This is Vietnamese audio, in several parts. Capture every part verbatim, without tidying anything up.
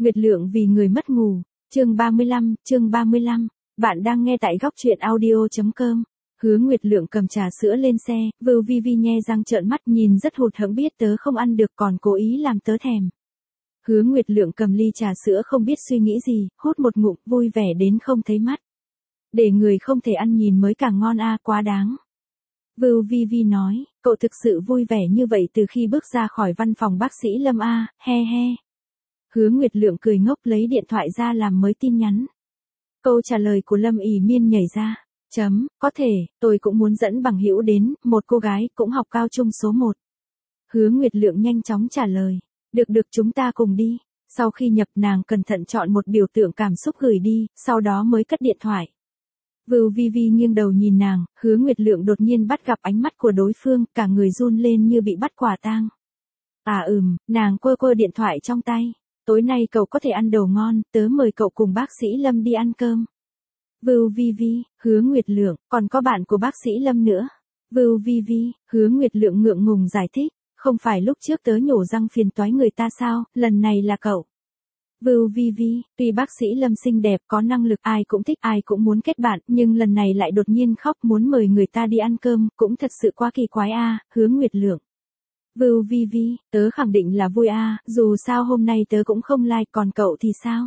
Nguyệt Lượng vì người mất ngủ, chương ba mươi lăm, chương ba mươi lăm, bạn đang nghe tại góc truyện audio chấm com. Hứa Nguyệt Lượng cầm trà sữa lên xe, Vưu Vi Vi nhe răng trợn mắt nhìn rất hụt hẫng biết tớ không ăn được còn cố ý làm tớ thèm. Hứa Nguyệt Lượng cầm ly trà sữa không biết suy nghĩ gì, hút một ngụm vui vẻ đến không thấy mắt. Để người không thể ăn nhìn mới càng ngon a, quá đáng. Vưu Vi Vi nói, cậu thực sự vui vẻ như vậy từ khi bước ra khỏi văn phòng bác sĩ Lâm a, he he. Hứa Nguyệt Lượng cười ngốc lấy điện thoại ra làm mới tin nhắn. Câu trả lời của Lâm ỉ miên nhảy ra. Chấm, có thể, tôi cũng muốn dẫn bằng hữu đến, một cô gái cũng học cao trung số một. Hứa Nguyệt Lượng nhanh chóng trả lời. Được được chúng ta cùng đi. Sau khi nhập nàng cẩn thận chọn một biểu tượng cảm xúc gửi đi, sau đó mới cất điện thoại. Vưu Vi Vi nghiêng đầu nhìn nàng, Hứa Nguyệt Lượng đột nhiên bắt gặp ánh mắt của đối phương, cả người run lên như bị bắt quả tang. À ừm, nàng quơ quơ điện thoại trong tay. Tối nay cậu có thể ăn đồ ngon, tớ mời cậu cùng bác sĩ Lâm đi ăn cơm. Vưu Vi Vi, Hứa Nguyệt Lượng, còn có bạn của bác sĩ Lâm nữa. Vưu Vi Vi, Hứa Nguyệt Lượng ngượng ngùng giải thích, không phải lúc trước tớ nhổ răng phiền toái người ta sao, lần này là cậu. Vưu Vi Vi, tuy bác sĩ Lâm xinh đẹp có năng lực ai cũng thích ai cũng muốn kết bạn, nhưng lần này lại đột nhiên khóc muốn mời người ta đi ăn cơm, cũng thật sự quá kỳ quái a, Hứa Nguyệt Lượng. Vưu Vi Vi, tớ khẳng định là vui a, dù sao hôm nay tớ cũng không like, còn cậu thì sao?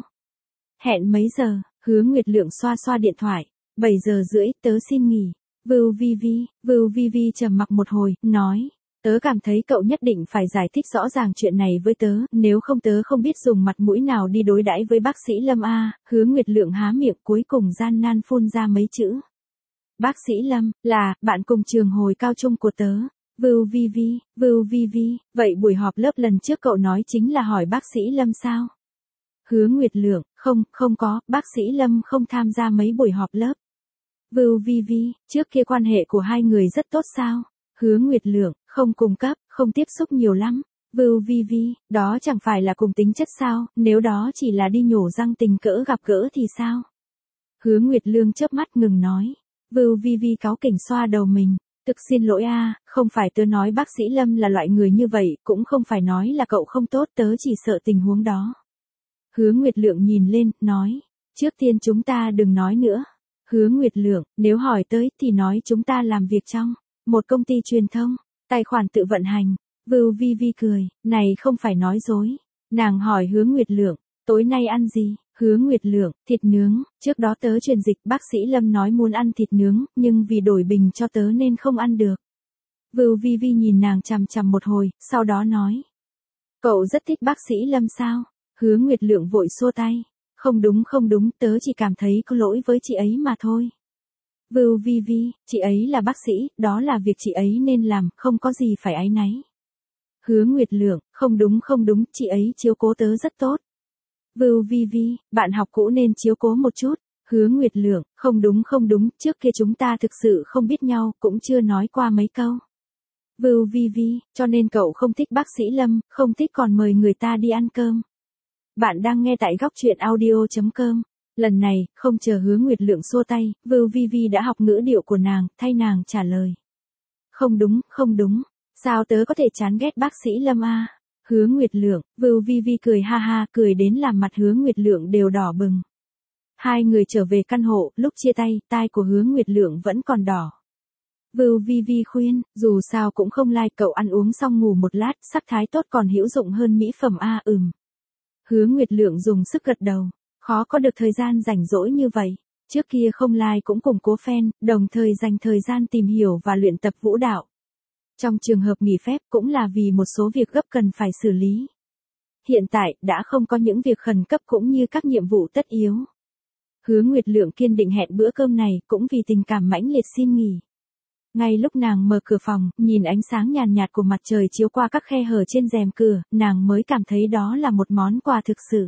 Hẹn mấy giờ? Hứa Nguyệt Lượng xoa xoa điện thoại. bảy giờ rưỡi, tớ xin nghỉ. Vưu Vi Vi, Vưu Vi Vi trầm mặc một hồi, nói. Tớ cảm thấy cậu nhất định phải giải thích rõ ràng chuyện này với tớ, nếu không tớ không biết dùng mặt mũi nào đi đối đãi với bác sĩ Lâm a. Hứa Nguyệt Lượng há miệng cuối cùng gian nan phun ra mấy chữ. Bác sĩ Lâm, là, bạn cùng trường hồi cao trung của tớ. Vưu Vi Vi, Vưu Vi Vi, vậy buổi họp lớp lần trước cậu nói chính là hỏi bác sĩ Lâm sao? Hứa Nguyệt Lượng, không, không có, bác sĩ Lâm không tham gia mấy buổi họp lớp. Vưu Vi Vi, trước kia quan hệ của hai người rất tốt sao? Hứa Nguyệt Lượng, không cung cấp, không tiếp xúc nhiều lắm. Vưu Vi Vi, đó chẳng phải là cùng tính chất sao, nếu đó chỉ là đi nhổ răng tình cỡ gặp gỡ thì sao? Hứa Nguyệt Lương chớp mắt ngừng nói. Vưu Vi Vi cáu kỉnh xoa đầu mình. Thực xin lỗi a, không phải tớ nói bác sĩ Lâm là loại người như vậy, cũng không phải nói là cậu không tốt, tớ chỉ sợ tình huống đó. Hứa Nguyệt Lượng nhìn lên, nói, trước tiên chúng ta đừng nói nữa. Hứa Nguyệt Lượng, nếu hỏi tới thì nói chúng ta làm việc trong một công ty truyền thông, tài khoản tự vận hành. Vưu Vi Vi cười, này không phải nói dối. Nàng hỏi Hứa Nguyệt Lượng, tối nay ăn gì? Hứa Nguyệt Lượng, thịt nướng, trước đó tớ truyền dịch bác sĩ Lâm nói muốn ăn thịt nướng, nhưng vì đổi bình cho tớ nên không ăn được. Vưu Vi Vi nhìn nàng chằm chằm một hồi, sau đó nói. Cậu rất thích bác sĩ Lâm sao? Hứa Nguyệt Lượng vội xua tay. Không đúng không đúng, tớ chỉ cảm thấy có lỗi với chị ấy mà thôi. Vưu Vi Vi, chị ấy là bác sĩ, đó là việc chị ấy nên làm, không có gì phải áy náy. Hứa Nguyệt Lượng, không đúng không đúng, chị ấy chiếu cố tớ rất tốt. Vưu Vi Vi, bạn học cũ nên chiếu cố một chút. Hứa Nguyệt Lượng, không đúng không đúng, trước kia chúng ta thực sự không biết nhau, cũng chưa nói qua mấy câu. Vưu Vi Vi, cho nên cậu không thích bác sĩ Lâm, không thích còn mời người ta đi ăn cơm. Bạn đang nghe tại góc truyện audio chấm com. Lần này, không chờ Hứa Nguyệt Lượng xua tay, Vưu Vi Vi đã học ngữ điệu của nàng, thay nàng trả lời. Không đúng, không đúng, sao tớ có thể chán ghét bác sĩ Lâm a? Hứa Nguyệt Lượng, Vưu Vi Vi cười ha ha, cười đến làm mặt Hứa Nguyệt Lượng đều đỏ bừng. Hai người trở về căn hộ, lúc chia tay, tai của Hứa Nguyệt Lượng vẫn còn đỏ. Vưu Vi Vi khuyên, dù sao cũng không like cậu ăn uống xong ngủ một lát, sắc thái tốt còn hữu dụng hơn mỹ phẩm a, ừm. Hứa Nguyệt Lượng dùng sức gật đầu, khó có được thời gian rảnh rỗi như vậy. Trước kia không like cũng củng cố fan, đồng thời dành thời gian tìm hiểu và luyện tập vũ đạo. Trong trường hợp nghỉ phép cũng là vì một số việc gấp cần phải xử lý. Hiện tại, đã không có những việc khẩn cấp cũng như các nhiệm vụ tất yếu. Hứa Nguyệt Lượng kiên định hẹn bữa cơm này, cũng vì tình cảm mãnh liệt xin nghỉ. Ngay lúc nàng mở cửa phòng, nhìn ánh sáng nhàn nhạt của mặt trời chiếu qua các khe hở trên rèm cửa, nàng mới cảm thấy đó là một món quà thực sự.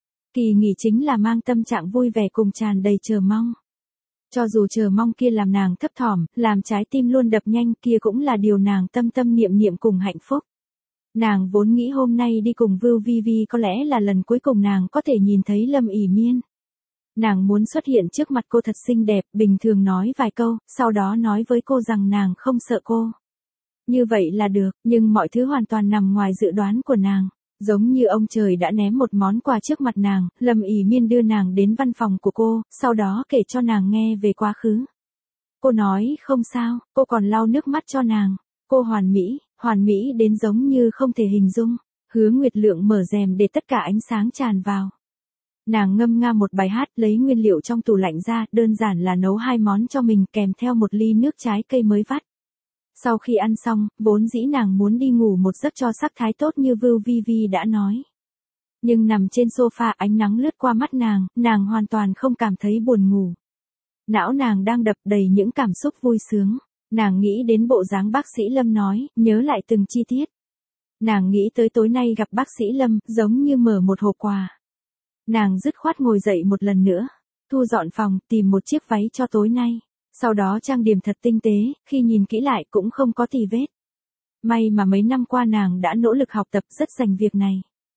Kỳ nghỉ chính là mang tâm trạng vui vẻ cùng tràn đầy chờ mong. Cho dù chờ mong kia làm nàng thấp thỏm, làm trái tim luôn đập nhanh, kia cũng là điều nàng tâm tâm niệm niệm cùng hạnh phúc. Nàng vốn nghĩ hôm nay đi cùng Vưu Vi Vi có lẽ là lần cuối cùng nàng có thể nhìn thấy Lâm ỉ miên. Nàng muốn xuất hiện trước mặt cô thật xinh đẹp, bình thường nói vài câu, sau đó nói với cô rằng nàng không sợ cô. Như vậy là được, nhưng mọi thứ hoàn toàn nằm ngoài dự đoán của nàng. Giống như ông trời đã ném một món quà trước mặt nàng, Lâm ỉ miên đưa nàng đến văn phòng của cô, sau đó kể cho nàng nghe về quá khứ. Cô nói không sao, cô còn lau nước mắt cho nàng. Cô hoàn mỹ, hoàn mỹ đến giống như không thể hình dung. Hứa Nguyệt Lượng mở rèm để tất cả ánh sáng tràn vào. Nàng ngâm nga một bài hát, lấy nguyên liệu trong tủ lạnh ra, đơn giản là nấu hai món cho mình kèm theo một ly nước trái cây mới vắt. Sau khi ăn xong, vốn dĩ nàng muốn đi ngủ một giấc cho sắc thái tốt như Vưu Vi Vi đã nói. Nhưng nằm trên sofa, ánh nắng lướt qua mắt nàng, nàng hoàn toàn không cảm thấy buồn ngủ. Não nàng đang đập đầy những cảm xúc vui sướng. Nàng nghĩ đến bộ dáng bác sĩ Lâm nói, nhớ lại từng chi tiết. Nàng nghĩ tới tối nay gặp bác sĩ Lâm, giống như mở một hộp quà. Nàng dứt khoát ngồi dậy một lần nữa, thu dọn phòng, tìm một chiếc váy cho tối nay. Sau đó trang điểm thật tinh tế, khi nhìn kỹ lại cũng không có tì vết. May mà mấy năm qua nàng đã nỗ lực học tập rất dành việc này.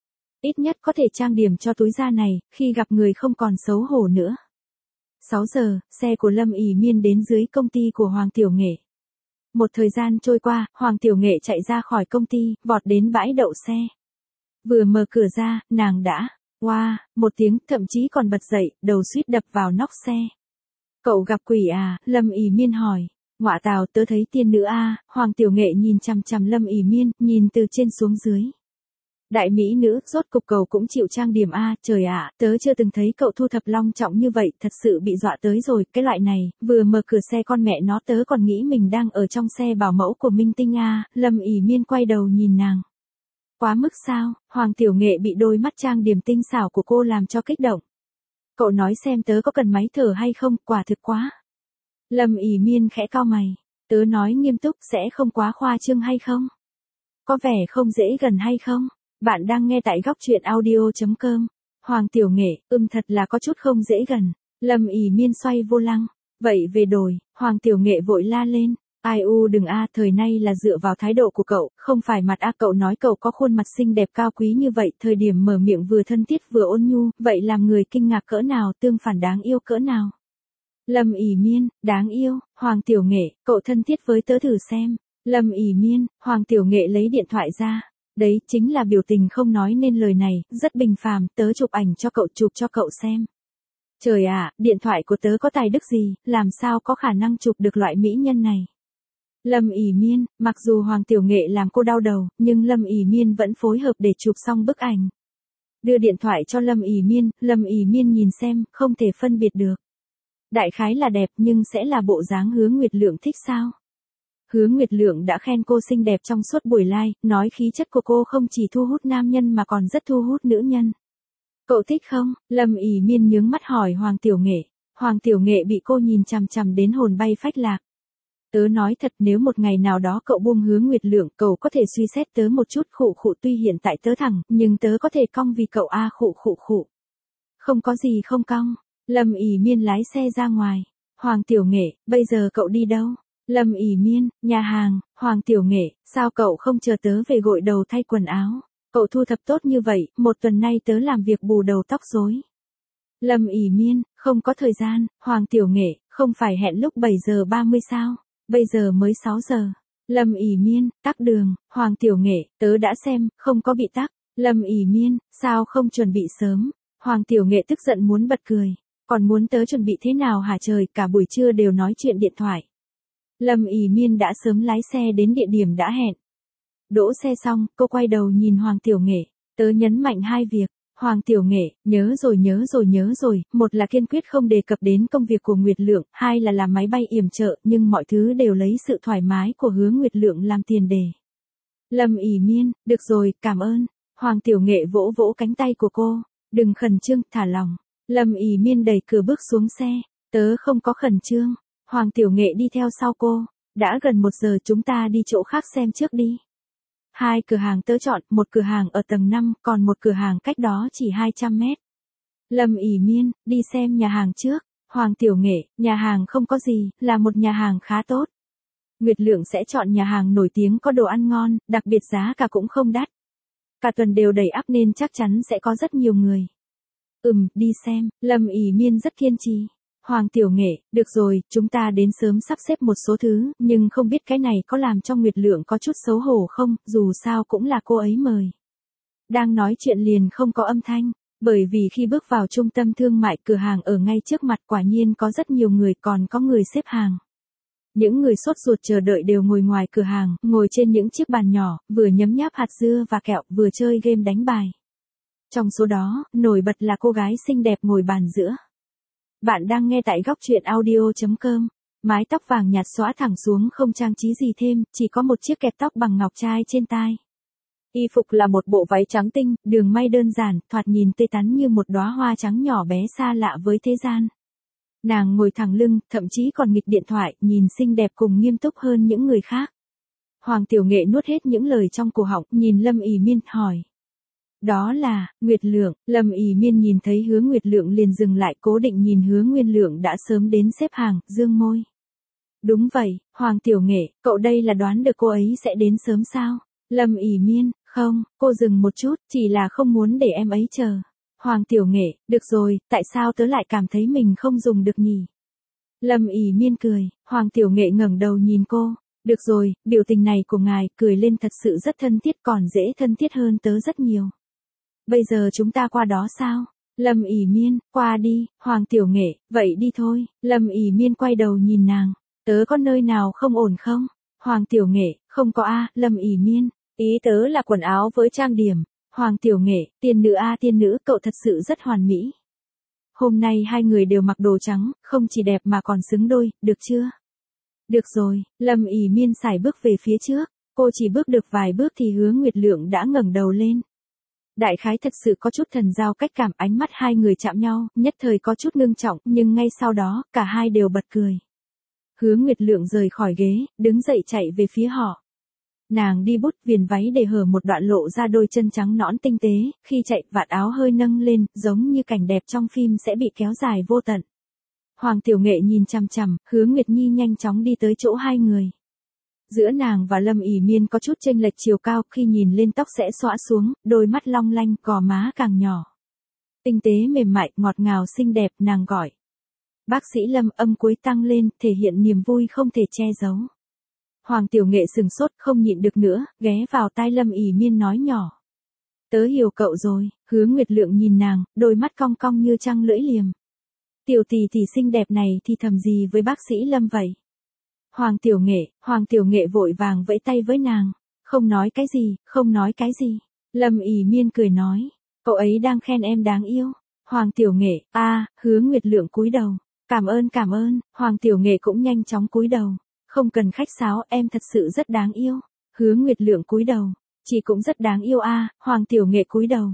Ít nhất có thể trang điểm cho túi da này, khi gặp người không còn xấu hổ nữa. sáu giờ, xe của Lâm ỉ miên đến dưới công ty của Hoàng Tiểu Nghệ. Một thời gian trôi qua, Hoàng Tiểu Nghệ chạy ra khỏi công ty, vọt đến bãi đậu xe. Vừa mở cửa ra, nàng đã, wow, một tiếng, thậm chí còn bật dậy, đầu suýt đập vào nóc xe. Cậu gặp quỷ à, Lâm ỉ miên hỏi. Ngọa tào, tớ thấy tiên nữ a. Hoàng Tiểu Nghệ nhìn chằm chằm Lâm ỉ miên, nhìn từ trên xuống dưới. Đại mỹ nữ, rốt cục cậu cũng chịu trang điểm a, trời ạ, tớ chưa từng thấy cậu thu thập long trọng như vậy, thật sự bị dọa tới rồi, cái loại này, vừa mở cửa xe con mẹ nó tớ còn nghĩ mình đang ở trong xe bảo mẫu của Minh Tinh a. Lâm ỉ miên quay đầu nhìn nàng. Quá mức sao? Hoàng Tiểu Nghệ bị đôi mắt trang điểm tinh xảo của cô làm cho kích động. Cậu nói xem tớ có cần máy thở hay không, quả thực quá. Lâm ỉ miên khẽ cau mày. Tớ nói nghiêm túc, sẽ không quá khoa trương hay không? Có vẻ không dễ gần hay không? Bạn đang nghe tại góc truyện audio chấm com. Hoàng Tiểu Nghệ, ưm thật là có chút không dễ gần. Lâm ỉ miên xoay vô lăng. Vậy về đồi, Hoàng Tiểu Nghệ vội la lên. Ai u đừng a, thời nay là dựa vào thái độ của cậu, không phải mặt a. Cậu nói cậu có khuôn mặt xinh đẹp cao quý như vậy, thời điểm mở miệng vừa thân thiết vừa ôn nhu, vậy làm người kinh ngạc cỡ nào, tương phản đáng yêu cỡ nào. Lâm ỉ miên, đáng yêu. Hoàng Tiểu Nghệ, cậu thân thiết với tớ thử xem. Lâm ỉ miên, Hoàng Tiểu Nghệ lấy điện thoại ra. Đấy chính là biểu tình không nói nên lời này, rất bình phàm, tớ chụp ảnh cho cậu, chụp cho cậu xem. Trời ạ, điện thoại của tớ có tài đức gì, làm sao có khả năng chụp được loại mỹ nhân này. Lâm ỉ miên, mặc dù Hoàng Tiểu Nghệ làm cô đau đầu, nhưng Lâm ỉ miên vẫn phối hợp để chụp xong bức ảnh. Đưa điện thoại cho Lâm ỉ miên, Lâm ỉ miên nhìn xem, không thể phân biệt được. Đại khái là đẹp nhưng sẽ là bộ dáng Hứa Nguyệt Lượng thích sao? Hứa Nguyệt Lượng đã khen cô xinh đẹp trong suốt buổi live, nói khí chất của cô không chỉ thu hút nam nhân mà còn rất thu hút nữ nhân. Cậu thích không? Lâm ỉ miên nhướng mắt hỏi Hoàng Tiểu Nghệ. Hoàng Tiểu Nghệ bị cô nhìn chằm chằm đến hồn bay phách lạc. Tớ nói thật, nếu một ngày nào đó cậu buông Hứa Nguyệt Lượng, cậu có thể suy xét tớ một chút. Khụ khụ, tuy hiện tại tớ thẳng, nhưng tớ có thể cong vì cậu a. Khụ khụ khụ. Không có gì không cong. Lâm ỉ miên lái xe ra ngoài. Hoàng Tiểu Nghệ, bây giờ cậu đi đâu? Lâm ỉ miên, nhà hàng. Hoàng Tiểu Nghệ, sao cậu không chờ tớ về gội đầu thay quần áo? Cậu thu thập tốt như vậy, một tuần nay tớ làm việc bù đầu tóc rối. Lâm ỉ miên, không có thời gian. Hoàng Tiểu Nghệ, không phải hẹn lúc bảy giờ ba mươi sao? Bây giờ mới sáu giờ. Lâm ỉ miên, tắc đường. Hoàng Tiểu Nghệ, tớ đã xem, không có bị tắc. Lâm ỉ miên, sao không chuẩn bị sớm? Hoàng Tiểu Nghệ tức giận muốn bật cười. Còn muốn tớ chuẩn bị thế nào hả trời, cả buổi trưa đều nói chuyện điện thoại. Lâm ỉ miên đã sớm lái xe đến địa điểm đã hẹn. Đỗ xe xong, cô quay đầu nhìn Hoàng Tiểu Nghệ. Tớ nhấn mạnh hai việc. Hoàng Tiểu Nghệ, nhớ rồi nhớ rồi nhớ rồi, một là kiên quyết không đề cập đến công việc của Nguyệt Lượng, hai là làm máy bay yểm trợ, nhưng mọi thứ đều lấy sự thoải mái của Hứa Nguyệt Lượng làm tiền đề. Lâm ỉ miên, được rồi, cảm ơn. Hoàng Tiểu Nghệ vỗ vỗ cánh tay của cô. Đừng khẩn trương, thả lòng. Lâm ỉ miên đẩy cửa bước xuống xe. Tớ không có khẩn trương. Hoàng Tiểu Nghệ đi theo sau cô. Đã gần một giờ, chúng ta đi chỗ khác xem trước đi. Hai cửa hàng tớ chọn, một cửa hàng ở tầng năm, còn một cửa hàng cách đó chỉ hai trăm mét. Lâm ỉ miên, đi xem nhà hàng trước. Hoàng Tiểu Nghệ, nhà hàng không có gì, là một nhà hàng khá tốt. Nguyệt Lượng sẽ chọn nhà hàng nổi tiếng có đồ ăn ngon, đặc biệt giá cả cũng không đắt. Cả tuần đều đầy ắp nên chắc chắn sẽ có rất nhiều người. Ừm, đi xem. Lâm ỉ miên rất kiên trì. Hoàng Tiểu Nghệ, được rồi, chúng ta đến sớm sắp xếp một số thứ, nhưng không biết cái này có làm cho Nguyệt Lượng có chút xấu hổ không, dù sao cũng là cô ấy mời. Đang nói chuyện liền không có âm thanh, bởi vì khi bước vào trung tâm thương mại cửa hàng ở ngay trước mặt quả nhiên có rất nhiều người còn có người xếp hàng. Những người sốt ruột chờ đợi đều ngồi ngoài cửa hàng, ngồi trên những chiếc bàn nhỏ, vừa nhấm nháp hạt dưa và kẹo, vừa chơi game đánh bài. Trong số đó, nổi bật là cô gái xinh đẹp ngồi bàn giữa. Bạn đang nghe tại góc truyện audio chấm com. Mái tóc vàng nhạt xõa thẳng xuống không trang trí gì thêm, chỉ có một chiếc kẹp tóc bằng ngọc trai trên tai. Y phục là một bộ váy trắng tinh, đường may đơn giản, thoạt nhìn tươi tắn như một đóa hoa trắng nhỏ bé xa lạ với thế gian. Nàng ngồi thẳng lưng, thậm chí còn nghịch điện thoại, nhìn xinh đẹp cùng nghiêm túc hơn những người khác. Hoàng Tiểu Nghệ nuốt hết những lời trong cổ họng, nhìn Lâm ỉ Miên, hỏi. Đó là, Nguyệt Lượng. Lâm ỉ Miên nhìn thấy Hứa Nguyệt Lượng liền dừng lại, cố định nhìn Hứa Nguyên Lượng đã sớm đến xếp hàng, dương môi. Đúng vậy, Hoàng Tiểu Nghệ, cậu đây là đoán được cô ấy sẽ đến sớm sao? Lâm ỉ Miên, không, cô dừng một chút, chỉ là không muốn để em ấy chờ. Hoàng Tiểu Nghệ, được rồi, tại sao tớ lại cảm thấy mình không dùng được nhỉ? Lâm ỉ Miên cười, Hoàng Tiểu Nghệ ngẩng đầu nhìn cô. Được rồi, biểu tình này của ngài, cười lên thật sự rất thân thiết, còn dễ thân thiết hơn tớ rất nhiều. Bây giờ chúng ta qua đó sao? Lâm ỉ Miên, qua đi, Hoàng Tiểu Nghệ, vậy đi thôi. Lâm ỉ Miên quay đầu nhìn nàng, tớ có nơi nào không ổn không? Hoàng Tiểu Nghệ, không có a. Lâm ỉ Miên, ý tớ là quần áo với trang điểm. Hoàng Tiểu Nghệ, tiên nữ a tiên nữ, cậu thật sự rất hoàn mỹ. Hôm nay hai người đều mặc đồ trắng, không chỉ đẹp mà còn xứng đôi, được chưa? Được rồi, Lâm ỉ Miên sải bước về phía trước, cô chỉ bước được vài bước thì Hứa Nguyệt Lượng đã ngẩng đầu lên. Đại khái thật sự có chút thần giao cách cảm, ánh mắt hai người chạm nhau, nhất thời có chút ngưng trọng, nhưng ngay sau đó, cả hai đều bật cười. Hứa Nguyệt Lượng rời khỏi ghế, đứng dậy chạy về phía họ. Nàng đi bút, viền váy để hở một đoạn lộ ra đôi chân trắng nõn tinh tế, khi chạy vạt áo hơi nâng lên, giống như cảnh đẹp trong phim sẽ bị kéo dài vô tận. Hoàng Tiểu Nghệ nhìn chằm chằm, Hứa Nguyệt Nhi nhanh chóng đi tới chỗ hai người. Giữa nàng và Lâm ỉ Miên có chút chênh lệch chiều cao, khi nhìn lên tóc sẽ xõa xuống, đôi mắt long lanh, gò má càng nhỏ. Tinh tế mềm mại, ngọt ngào xinh đẹp, nàng gọi. Bác sĩ Lâm, âm cuối tăng lên, thể hiện niềm vui không thể che giấu. Hoàng Tiểu Nghệ sừng sốt, không nhịn được nữa, ghé vào tai Lâm ỉ Miên nói nhỏ. Tớ hiểu cậu rồi. Hứa Nguyệt Lượng nhìn nàng, đôi mắt cong cong như trăng lưỡi liềm. Tiểu tỷ tỷ xinh đẹp này thì thầm gì với bác sĩ Lâm vậy? Hoàng Tiểu Nghệ, Hoàng Tiểu Nghệ vội vàng vẫy tay với nàng. Không nói cái gì, không nói cái gì. Lâm ỉ Miên cười nói. Cậu ấy đang khen em đáng yêu. Hoàng Tiểu Nghệ, a, à, Hứa Nguyệt Lượng cúi đầu. Cảm ơn cảm ơn, Hoàng Tiểu Nghệ cũng nhanh chóng cúi đầu. Không cần khách sáo, em thật sự rất đáng yêu. Hứa Nguyệt Lượng cúi đầu. Chị cũng rất đáng yêu a. À, Hoàng Tiểu Nghệ cúi đầu.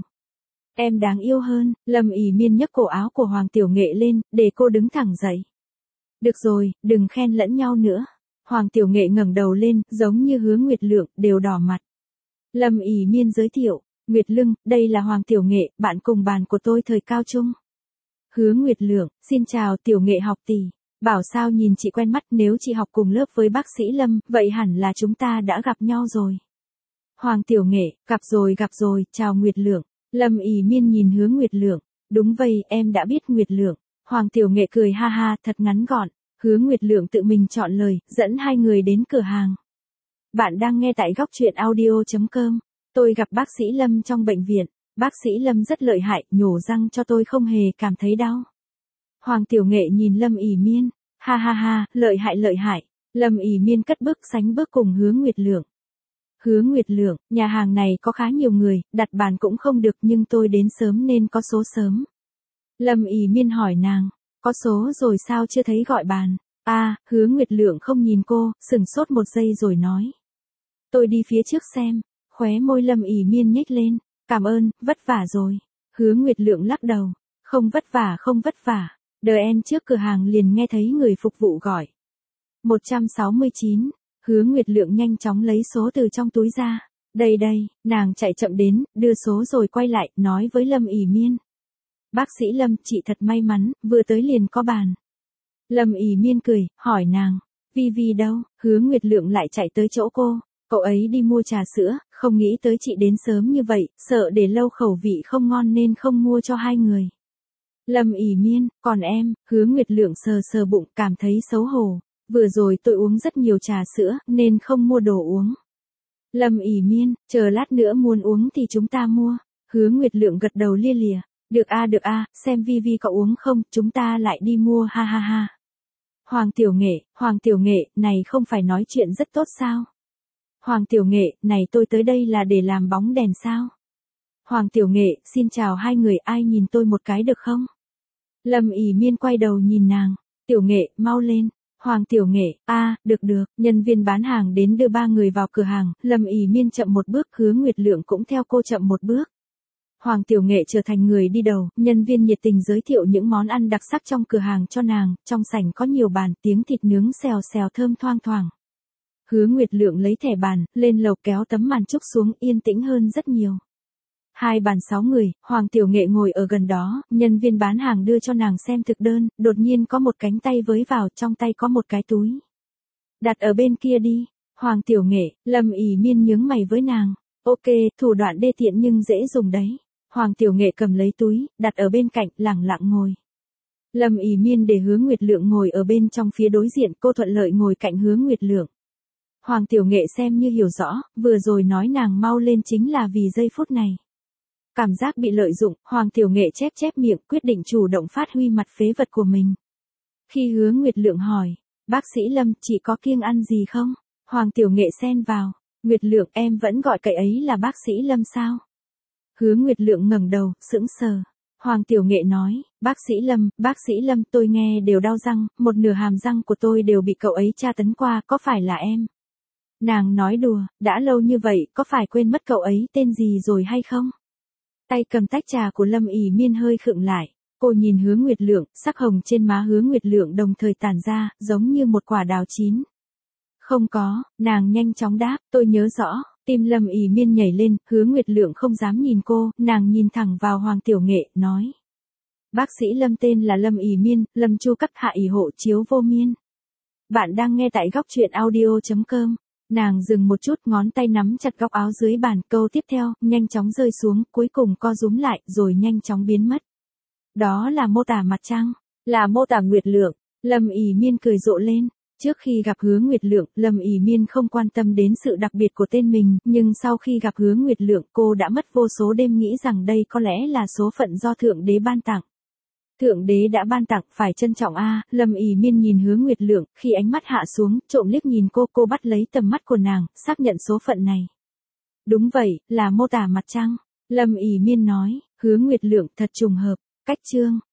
Em đáng yêu hơn. Lâm ỉ Miên nhấc cổ áo của Hoàng Tiểu Nghệ lên, để cô đứng thẳng dậy. Được rồi, đừng khen lẫn nhau nữa. Hoàng Tiểu Nghệ ngẩng đầu lên, giống như Hứa Nguyệt Lượng, đều đỏ mặt. Lâm ỉ Miên giới thiệu, Nguyệt Lưng, đây là Hoàng Tiểu Nghệ, bạn cùng bàn của tôi thời cao trung. Hứa Nguyệt Lượng, xin chào Tiểu Nghệ học tỷ. Bảo sao nhìn chị quen mắt, nếu chị học cùng lớp với bác sĩ Lâm, vậy hẳn là chúng ta đã gặp nhau rồi. Hoàng Tiểu Nghệ, gặp rồi gặp rồi, chào Nguyệt Lượng. Lâm ỉ Miên nhìn Hứa Nguyệt Lượng, đúng vậy, em đã biết Nguyệt Lượng. Hoàng Tiểu Nghệ cười ha ha, thật ngắn gọn. Hứa Nguyệt Lượng tự mình chọn lời, dẫn hai người đến cửa hàng. Bạn đang nghe tại góc truyện audio chấm com. Tôi gặp bác sĩ Lâm trong bệnh viện. Bác sĩ Lâm rất lợi hại, nhổ răng cho tôi không hề cảm thấy đau. Hoàng Tiểu Nghệ nhìn Lâm ỉ Miên. Ha ha ha, lợi hại lợi hại. Lâm ỉ Miên cất bước sánh bước cùng Hứa Nguyệt Lượng. Hứa Nguyệt Lượng, nhà hàng này có khá nhiều người, đặt bàn cũng không được nhưng tôi đến sớm nên có số sớm. Lâm ỉ Miên hỏi nàng, có số rồi sao chưa thấy gọi bàn? A, à, Hứa Nguyệt Lượng không nhìn cô, sừng sốt một giây rồi nói. Tôi đi phía trước xem, khóe môi Lâm ỉ Miên nhếch lên, cảm ơn, vất vả rồi. Hứa Nguyệt Lượng lắc đầu, không vất vả không vất vả, đợi em trước cửa hàng liền nghe thấy người phục vụ gọi. một trăm sáu mươi chín, Hứa Nguyệt Lượng nhanh chóng lấy số từ trong túi ra. Đây đây, nàng chạy chậm đến, đưa số rồi quay lại, nói với Lâm ỉ Miên. Bác sĩ Lâm, chị thật may mắn, vừa tới liền có bàn. Lâm ỉ Miên cười, hỏi nàng, Vi Vi đâu? Hứa Nguyệt Lượng lại chạy tới chỗ cô, cậu ấy đi mua trà sữa, không nghĩ tới chị đến sớm như vậy, sợ để lâu khẩu vị không ngon nên không mua cho hai người. Lâm ỉ Miên, còn em? Hứa Nguyệt Lượng sờ sờ bụng, cảm thấy xấu hổ, vừa rồi tôi uống rất nhiều trà sữa, nên không mua đồ uống. Lâm ỉ miên, chờ lát nữa muốn uống thì chúng ta mua. Hứa Nguyệt Lượng gật đầu lia lịa. Được a được a, xem Vi Vi có uống không, chúng ta lại đi mua ha ha ha. Hoàng Tiểu Nghệ, Hoàng Tiểu Nghệ, này không phải nói chuyện rất tốt sao? Hoàng Tiểu Nghệ, này tôi tới đây là để làm bóng đèn sao? Hoàng Tiểu Nghệ, xin chào hai người, ai nhìn tôi một cái được không? Lâm ỉ miên quay đầu nhìn nàng. Tiểu Nghệ, mau lên. Hoàng Tiểu Nghệ, a, được được, nhân viên bán hàng đến đưa ba người vào cửa hàng, Lâm ỉ miên chậm một bước, Hứa Nguyệt Lượng cũng theo cô chậm một bước. Hoàng Tiểu Nghệ trở thành người đi đầu, nhân viên nhiệt tình giới thiệu những món ăn đặc sắc trong cửa hàng cho nàng, trong sảnh có nhiều bàn, tiếng thịt nướng xèo xèo thơm thoang thoảng. Hứa Nguyệt Lượng lấy thẻ bàn, lên lầu kéo tấm màn trúc xuống, yên tĩnh hơn rất nhiều. Hai bàn sáu người, Hoàng Tiểu Nghệ ngồi ở gần đó, nhân viên bán hàng đưa cho nàng xem thực đơn, đột nhiên có một cánh tay với vào, trong tay có một cái túi. Đặt ở bên kia đi. Hoàng Tiểu Nghệ, Lâm ỉ miên nhướng mày với nàng. Ok, thủ đoạn đê tiện nhưng dễ dùng đấy. Hoàng Tiểu Nghệ cầm lấy túi, đặt ở bên cạnh, lẳng lặng ngồi. Lâm ỉ miên để Hứa Nguyệt Lượng ngồi ở bên trong phía đối diện, cô thuận lợi ngồi cạnh Hứa Nguyệt Lượng. Hoàng Tiểu Nghệ xem như hiểu rõ, vừa rồi nói nàng mau lên chính là vì giây phút này. Cảm giác bị lợi dụng, Hoàng Tiểu Nghệ chép chép miệng, quyết định chủ động phát huy mặt phế vật của mình. Khi Hứa Nguyệt Lượng hỏi, bác sĩ Lâm, chị có kiêng ăn gì không? Hoàng Tiểu Nghệ xen vào, Nguyệt Lượng, em vẫn gọi cậy ấy là bác sĩ Lâm sao? Hứa Nguyệt Lượng ngẩng đầu, sững sờ. Hoàng Tiểu Nghệ nói, bác sĩ Lâm, bác sĩ Lâm, tôi nghe đều đau răng, một nửa hàm răng của tôi đều bị cậu ấy tra tấn qua, có phải là em? Nàng nói đùa, đã lâu như vậy, có phải quên mất cậu ấy tên gì rồi hay không? Tay cầm tách trà của Lâm ỉ miên hơi khựng lại, cô nhìn Hứa Nguyệt Lượng, sắc hồng trên má Hứa Nguyệt Lượng đồng thời tản ra, giống như một quả đào chín. Không có, nàng nhanh chóng đáp, tôi nhớ rõ. Tim Lâm ỉ miên nhảy lên, Hứa Nguyệt Lượng không dám nhìn cô, nàng nhìn thẳng vào Hoàng Tiểu Nghệ, nói. Bác sĩ Lâm tên là Lâm ỉ miên, Lâm Chu Cắt Hạ ỉ hộ chiếu vô miên. Bạn đang nghe tại góc truyện audio chấm com. Nàng dừng một chút, ngón tay nắm chặt góc áo dưới bàn, câu tiếp theo, nhanh chóng rơi xuống, cuối cùng co rúm lại, rồi nhanh chóng biến mất. Đó là mô tả mặt trăng, là mô tả Nguyệt Lượng. Lâm ỉ miên cười rộ lên. Trước khi gặp Hứa Nguyệt Lượng, Lâm ỉ miên không quan tâm đến sự đặc biệt của tên mình, nhưng sau khi gặp Hứa Nguyệt Lượng, cô đã mất vô số đêm nghĩ rằng đây có lẽ là số phận do Thượng Đế ban tặng. Thượng Đế đã ban tặng, phải trân trọng a. Lâm ỉ miên nhìn Hứa Nguyệt Lượng, khi ánh mắt hạ xuống, trộm liếc nhìn cô, cô bắt lấy tầm mắt của nàng, xác nhận số phận này. Đúng vậy, là mô tả mặt trăng. Lâm ỉ miên nói, Hứa Nguyệt Lượng, thật trùng hợp. Cách chương